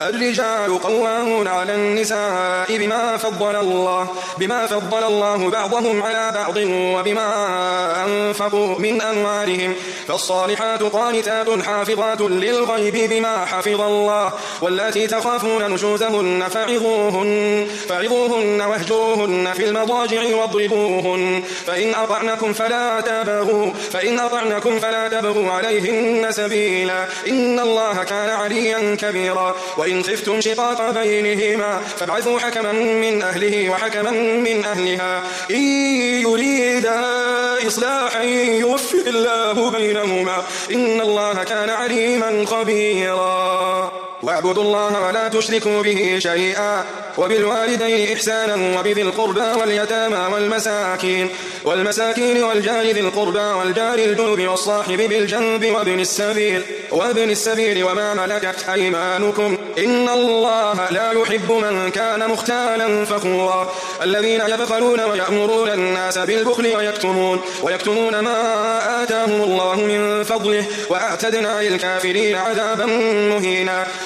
الرجال قوامون على النساء بما فضل الله بعضهم على بعض وبما أنفقوا من أموالهم فالصالحات قانتات حافظات للغيب بما حفظ الله واللاتي تخافون نشوزهن فعظوهن واهجروهن في المضاجع واضربوهن فإن أطعنكم فلا تبغوا عليهن سبيلا إن الله كان عليا كبيرا وإن خفتم شقاق بينهما فابعثوا حكما من أهله وحكما من أهلها إن يريدا إصلاحا يوفق الله بينهما إن الله كان عليما خبيرا واعبدوا الله ولا تشركوا به شيئا وبالوالدين إحسانا وبذي القربى واليتامى والمساكين والجار ذي القربى والجار الجنب والصاحب بالجنب وابن السبيل وما ملكت أيمانكم إن الله لا يحب من كان مختالا فخورا الذين يبخلون ويأمرون الناس بالبخل ويكتمون ما آتاهم الله من فضله وأعتدنا للكافرين عذابا مهينا